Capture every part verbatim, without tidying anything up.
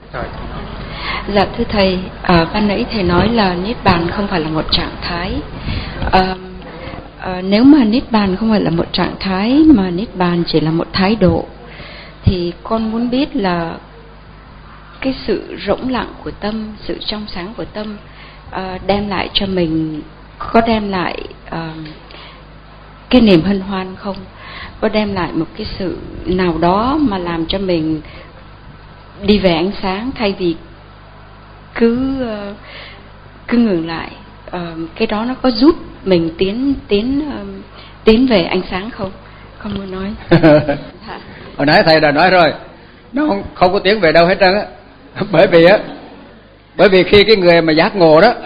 Dạ thưa thầy, à, ban nãy thầy nói là niết bàn không phải là một trạng thái. À, à, nếu mà niết bàn không phải là một trạng thái mà niết bàn chỉ là một thái độ, thì con muốn biết là cái sự rỗng lặng của tâm, sự trong sáng của tâm à, đem lại cho mình, có đem lại à, cái niềm hân hoan không? Có đem lại một cái sự nào đó mà làm cho mình đi về ánh sáng, thay vì cứ cứ ngừng lại? Uh, cái đó nó có giúp mình tiến tiến uh, tiến về ánh sáng không? Con muốn nói. Hồi nãy thầy đã nói rồi, nó không, không có tiến về đâu hết trơn á. Bởi vì á, bởi vì khi cái người mà giác ngộ đó,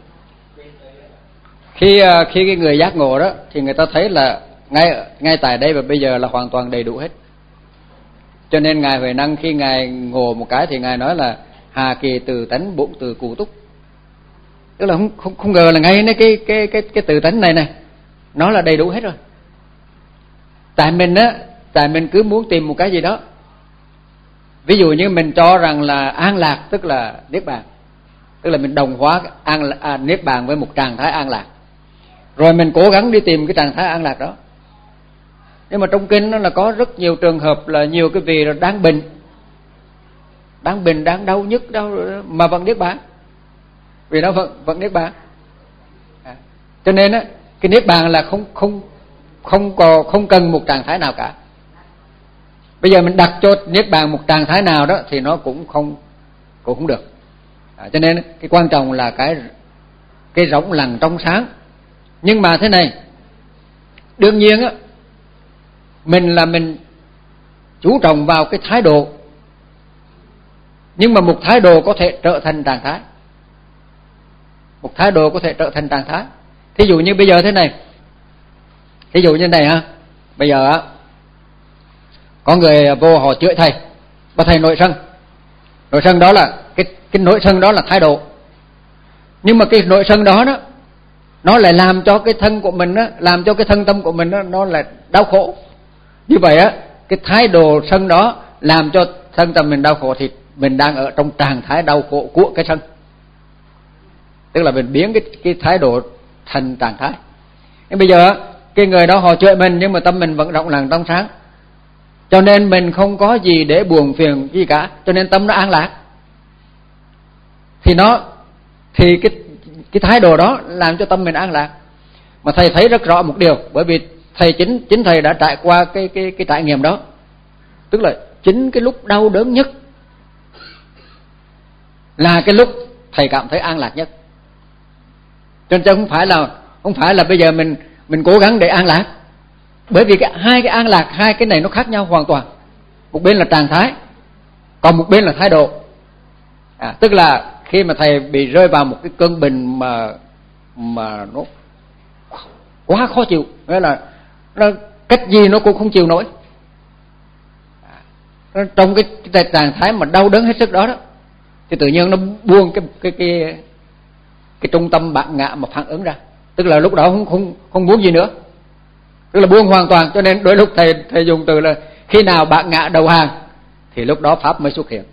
khi khi cái người giác ngộ đó, thì người ta thấy là ngay ngay tại đây và bây giờ là hoàn toàn đầy đủ hết. Cho nên ngài Huệ Năng khi ngài ngộ một cái thì ngài nói là hà kỳ từ tánh bụng từ cụ túc. Tức là không không không ngờ là ngay cái cái cái cái cái từ tánh này này nó là đầy đủ hết rồi. Tại mình á, tại mình cứ muốn tìm một cái gì đó. Ví dụ như mình cho rằng là an lạc tức là niết bàn, tức là mình đồng hóa an à, niết bàn với một trạng thái an lạc, rồi mình cố gắng đi tìm cái trạng thái an lạc đó. Nhưng mà trong kinh nó là có rất nhiều trường hợp là nhiều cái vị đang bệnh, đang bệnh, đang đau nhức, đau mà vẫn niết bàn, vì nó vẫn vẫn niết bàn. À, cho nên á, cái niết bàn là không không không có không cần một trạng thái nào cả. Bây giờ mình đặt cho niết bàn một trạng thái nào đó thì nó cũng không cũng không được. À, cho nên cái quan trọng là cái cái rỗng lặng trong sáng. Nhưng mà thế này, đương nhiên á, mình là mình chú trọng vào cái thái độ, nhưng mà một thái độ có thể trở thành trạng thái, một thái độ có thể trở thành trạng thái. Thí dụ như bây giờ thế này, thí dụ như này ha, bây giờ á, có người vô họ chửi thầy, và thầy nổi sân. Nổi sân đó là cái cái nổi sân đó là thái độ, nhưng mà cái nổi sân đó đó nó lại làm cho cái thân của mình á, làm cho cái thân tâm của mình đó, nó lại đau khổ. Như vậy á, cái thái độ sân đó làm cho thân tâm mình đau khổ thì mình đang ở trong trạng thái đau khổ của cái sân. Tức là mình biến cái cái thái độ thành trạng thái. Nhưng bây giờ cái người đó họ chửi mình nhưng mà tâm mình vẫn rộng lặng trong sáng, cho nên mình không có gì để buồn phiền gì cả, cho nên tâm nó an lạc. Thì nó thì cái cái thái độ đó làm cho tâm mình an lạc. Mà thầy thấy rất rõ một điều, bởi vì thầy chính chính thầy đã trải qua cái cái cái trải nghiệm đó. Tức là chính cái lúc đau đớn nhất là cái lúc thầy cảm thấy an lạc nhất. Cho nên không phải là không phải là bây giờ mình mình cố gắng để an lạc. Bởi vì cái hai cái an lạc, hai cái này nó khác nhau hoàn toàn. Một bên là trạng thái, còn một bên là thái độ. À, tức là khi mà thầy bị rơi vào một cái cơn bệnh mà mà nó quá khó chịu, nghĩa là nó cách gì nó cũng không chịu nổi. À, trong cái, cái trạng thái mà đau đớn hết sức đó đó, thì tự nhiên nó buông cái cái cái cái trung tâm bản ngã mà phản ứng ra. Tức là lúc đó không không không muốn gì nữa, tức là buông hoàn toàn. Cho nên đôi lúc thầy thầy dùng từ là khi nào bản ngã đầu hàng thì lúc đó pháp mới xuất hiện.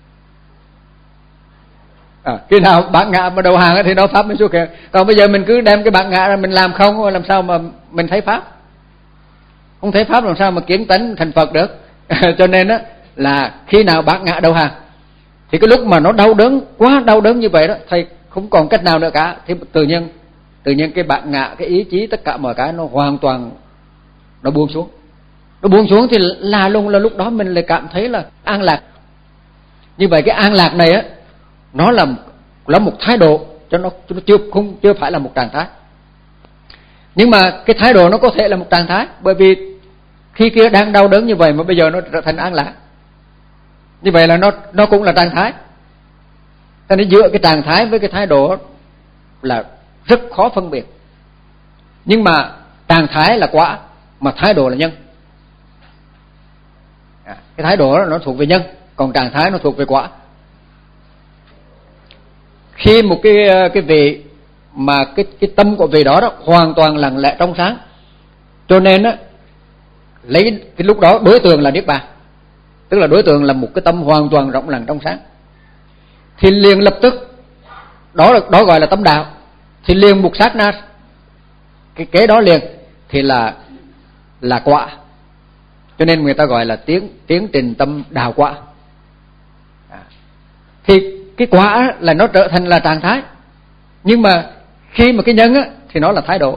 À, khi nào bản ngã mà đầu hàng thì nó pháp mới xuất hiện. Còn bây giờ mình cứ đem cái bản ngã ra mình làm không, làm sao mà mình thấy pháp? Không thấy pháp làm sao mà kiến tánh thành Phật được? Cho nên đó là khi nào bản ngã đầu hàng thì cái lúc mà nó đau đớn, quá đau đớn như vậy đó, thầy không còn cách nào nữa cả, thì tự nhiên tự nhiên cái bản ngã, cái ý chí, tất cả mọi cái nó hoàn toàn nó buông xuống. Nó buông xuống thì là luôn là lúc đó mình lại cảm thấy là an lạc. Như vậy cái an lạc này á, nó là là một thái độ, cho nó, nó chưa không chưa phải là một trạng thái. Nhưng mà cái thái độ nó có thể là một trạng thái, bởi vì khi kia đang đau đớn như vậy mà bây giờ nó trở thành an lạc. Như vậy là nó nó cũng là trạng thái. Cho nên giữa cái trạng thái với cái thái độ là rất khó phân biệt. Nhưng mà trạng thái là quả, mà thái độ là nhân. À, cái thái độ đó nó thuộc về nhân, còn trạng thái nó thuộc về quả. Khi một cái cái vị mà cái cái tâm của vị đó đó hoàn toàn lặng lẽ trong sáng, cho nên á, lấy cái lúc đó đối tượng là niết bàn, tức là đối tượng là một cái tâm hoàn toàn rộng lặng trong sáng. thì liền lập tức, đó đó gọi là tâm đạo, thì liền một sát na cái kế đó liền thì là là quả. Cho nên người ta gọi là tiến tiến trình tâm đào quả. À, thì cái quả là nó trở thành là trạng thái, nhưng mà khi mà cái nhân á thì nó là thái độ.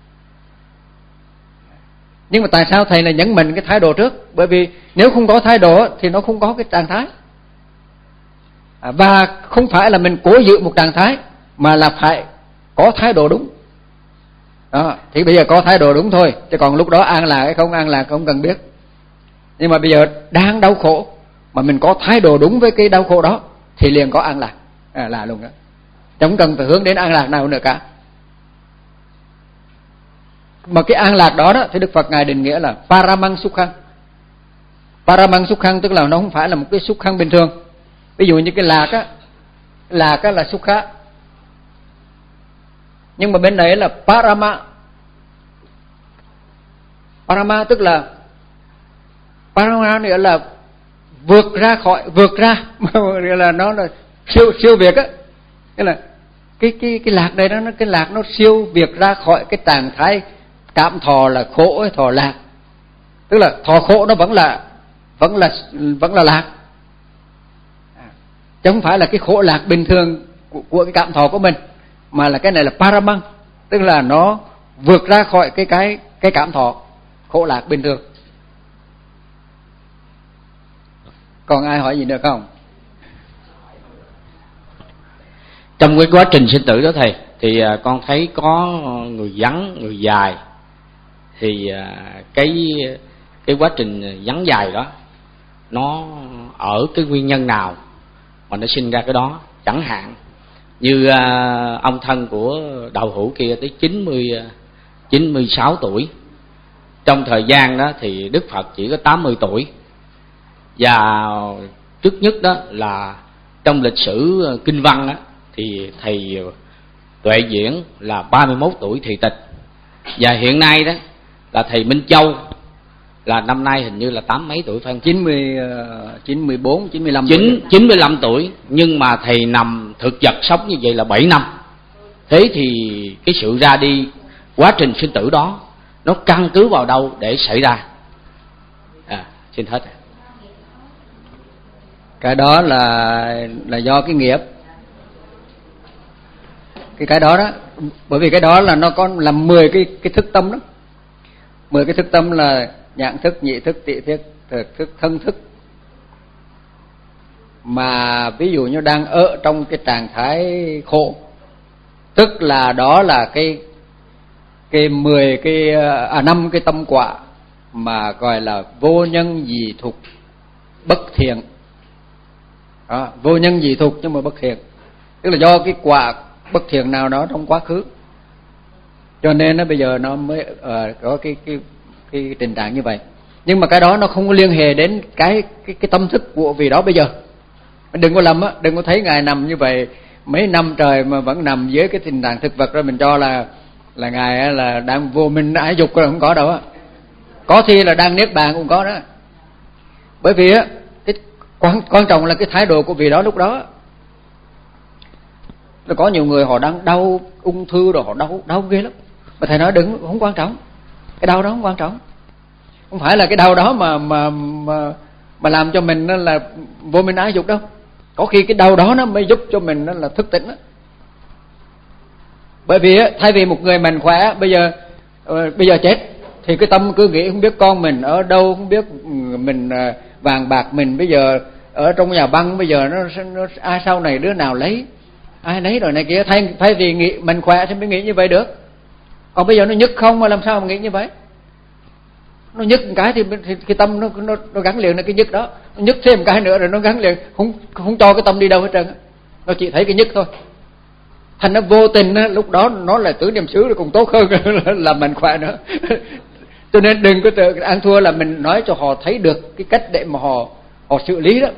Nhưng mà tại sao thầy lại nhấn mạnh cái thái độ trước? Bởi vì nếu không có thái độ thì nó không có cái trạng thái. À, và không phải là mình cố giữ một trạng thái, mà là phải có thái độ đúng. Đó, thì bây giờ có thái độ đúng thôi, chứ còn lúc đó an lạc hay không an lạc không cần biết. Nhưng mà bây giờ đang đau khổ mà mình có thái độ đúng với cái đau khổ đó thì liền có an lạc. À, là luôn đó. Chẳng cần phải hướng đến an lạc nào nữa cả. Mà cái an lạc đó, đó thì Đức Phật Ngài định nghĩa là Paramang Sukhang. Paramang Sukhang tức là nó không phải là một cái Sukhang bình thường. Ví dụ như cái lạc á, lạc á là Sukha, nhưng mà bên đấy là Parama. Parama tức là Parama nghĩa là vượt ra khỏi, vượt ra nghĩa là nó là siêu siêu việt á. Nghĩa là cái cái cái lạc này nó cái lạc nó siêu việt ra khỏi cái trạng thái cảm thọ là khổ hay thọ lạc. Tức là thọ khổ nó vẫn là vẫn là vẫn là lạc, chứ không phải là cái khổ lạc bình thường của, của cái cảm thọ của mình, mà là cái này là Paramang, tức là nó vượt ra khỏi cái cái cái cảm thọ khổ lạc bình thường. Còn ai hỏi gì nữa không? Trong cái quá trình sinh tử đó thầy, thì con thấy có người vắng, người dài. Thì cái cái quá trình vắng dài đó nó ở cái nguyên nhân nào mà nó sinh ra cái đó? Chẳng hạn như ông thân của đạo hữu kia tới chín mươi, chín mươi sáu tuổi. Trong thời gian đó thì Đức Phật chỉ có tám mươi tuổi. Và trước nhất đó là trong lịch sử kinh văn đó, thì thầy Tuệ Diễn là ba mươi mốt tuổi thị tịch. Và hiện nay đó là thầy Minh Châu là năm nay hình như là tám mấy tuổi phải không? chín mươi, chín mươi bốn, chín mươi lăm chín, tuổi. chín mươi lăm tuổi. Nhưng mà thầy nằm thực vật sống như vậy là bảy năm. Thế thì cái sự ra đi, quá trình sinh tử đó nó căn cứ vào đâu để xảy ra? À, xin hết. Cái đó là là do cái nghiệp. Cái cái đó đó, bởi vì cái đó là nó có làm mười cái cái thức tâm đó. mười cái thức tâm là nhãn thức, nhị thức, tị thức, thực thức, thân thức. Mà ví dụ như đang ở trong cái trạng thái khổ, tức là đó là cái cái mười cái à năm cái tâm quả mà gọi là vô nhân dị thục bất thiện. Đó, vô nhân dị thục nhưng mà bất thiện, tức là do cái quả bất thiện nào đó trong quá khứ, cho nên nó bây giờ nó mới uh, có cái cái cái tình trạng như vậy. Nhưng mà cái đó nó không có liên hệ đến cái cái cái tâm thức của vị đó bây giờ. Đừng có lầm á, đừng có thấy ngài nằm như vậy mấy năm trời mà vẫn nằm dưới cái tình trạng thực vật rồi mình cho là là ngài là đang vô minh ái dục, rồi không có đâu á. Có khi là đang niết bàn cũng có đó. Bởi vì á cái quan quan trọng là cái thái độ của vị đó lúc đó. Nó có nhiều người họ đang đau ung thư rồi họ đau đau ghê lắm, mà thầy nói đừng, không quan trọng. Cái đau đó không quan trọng, không phải là cái đau đó mà mà mà mà làm cho mình nó là vô minh ái dục đâu. Có khi cái đau đó nó mới giúp cho mình nó là thức tỉnh đó. Bởi vì thay vì một người mạnh khỏe bây giờ uh, bây giờ chết thì cái tâm cứ nghĩ không biết con mình ở đâu, không biết mình uh, vàng bạc mình bây giờ ở trong nhà băng bây giờ nó, nó ai sau này đứa nào lấy, ai lấy rồi này kia. Thay thay vì nghĩ mình khỏe thì mới nghĩ như vậy được. Còn bây giờ nó nhức không mà làm sao mà nghĩ như vậy? Nó nhức một cái thì, thì cái tâm nó nó nó gắn liền đến cái nhức đó, nó nhức thêm một cái nữa rồi nó gắn liền, không không cho cái tâm đi đâu hết trơn, nó chỉ thấy cái nhức thôi. Thành nó vô tình á, lúc đó nó là tứ niệm xứ rồi còn tốt hơn là mình khỏe nữa. Cho nên đừng có tự ăn thua, là mình nói cho họ thấy được cái cách để mà họ họ xử lý đó.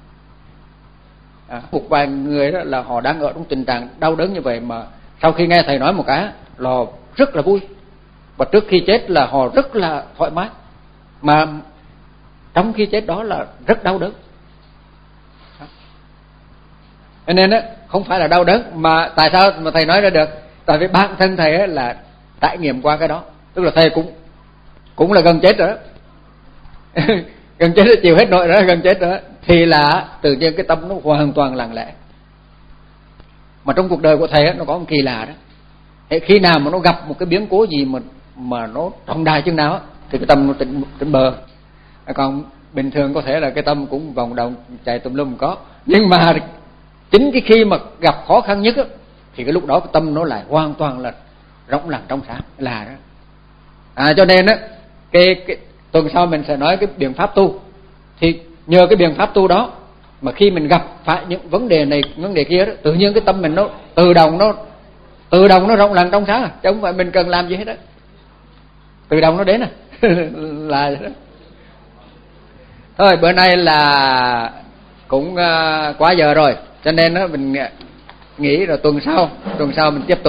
À, một vài người đó là họ đang ở trong tình trạng đau đớn như vậy, mà sau khi nghe thầy nói một cái là họ rất là vui, và trước khi chết là họ rất là thoải mái, mà trong khi chết đó là rất đau đớn. Cho nên á không phải là đau đớn, mà tại sao mà thầy nói ra được? Tại vì bản thân thầy á là trải nghiệm qua cái đó, tức là thầy cũng cũng là gần chết rồi đó. Gần chết rồi, chịu hết nỗi đó, gần chết rồi đó. Thì là tự nhiên cái tâm nó hoàn toàn lặng lẽ. Mà trong cuộc đời của thầy á, nó có một kỳ lạ đó. Thế khi nào mà nó gặp một cái biến cố gì mà mà nó trọng đại chừng nào á, thì cái tâm nó tỉnh, tỉnh bờ. Còn bình thường có thể là cái tâm cũng vòng động chạy tùm lum có, nhưng mà chính cái khi mà gặp khó khăn nhất á, thì cái lúc đó cái tâm nó lại hoàn toàn là rộng lặng trong sáng là đó. À, cho nên á cái, cái tuần sau mình sẽ nói cái biện pháp tu. Thì nhờ cái biện pháp tu đó mà khi mình gặp phải những vấn đề này vấn đề kia đó, tự nhiên cái tâm mình nó tự động nó tự động nó rộng lặng trong sáng, à, chứ không phải mình cần làm gì hết đó, tự động nó đến à. Là vậy đó. Thôi bữa nay là cũng uh, quá giờ rồi, cho nên đó mình nghĩ rồi tuần sau tuần sau mình tiếp tục.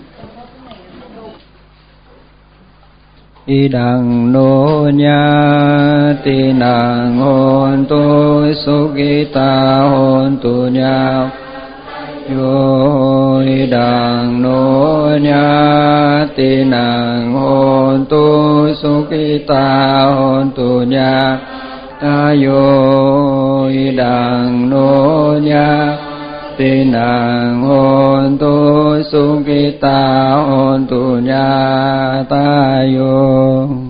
Idang no nya tinang hontu sukita hontu nya yo idang no nya tinang hontu sukita hontu nya ayo idang no nya tinang hontu sukita hontu nya tayo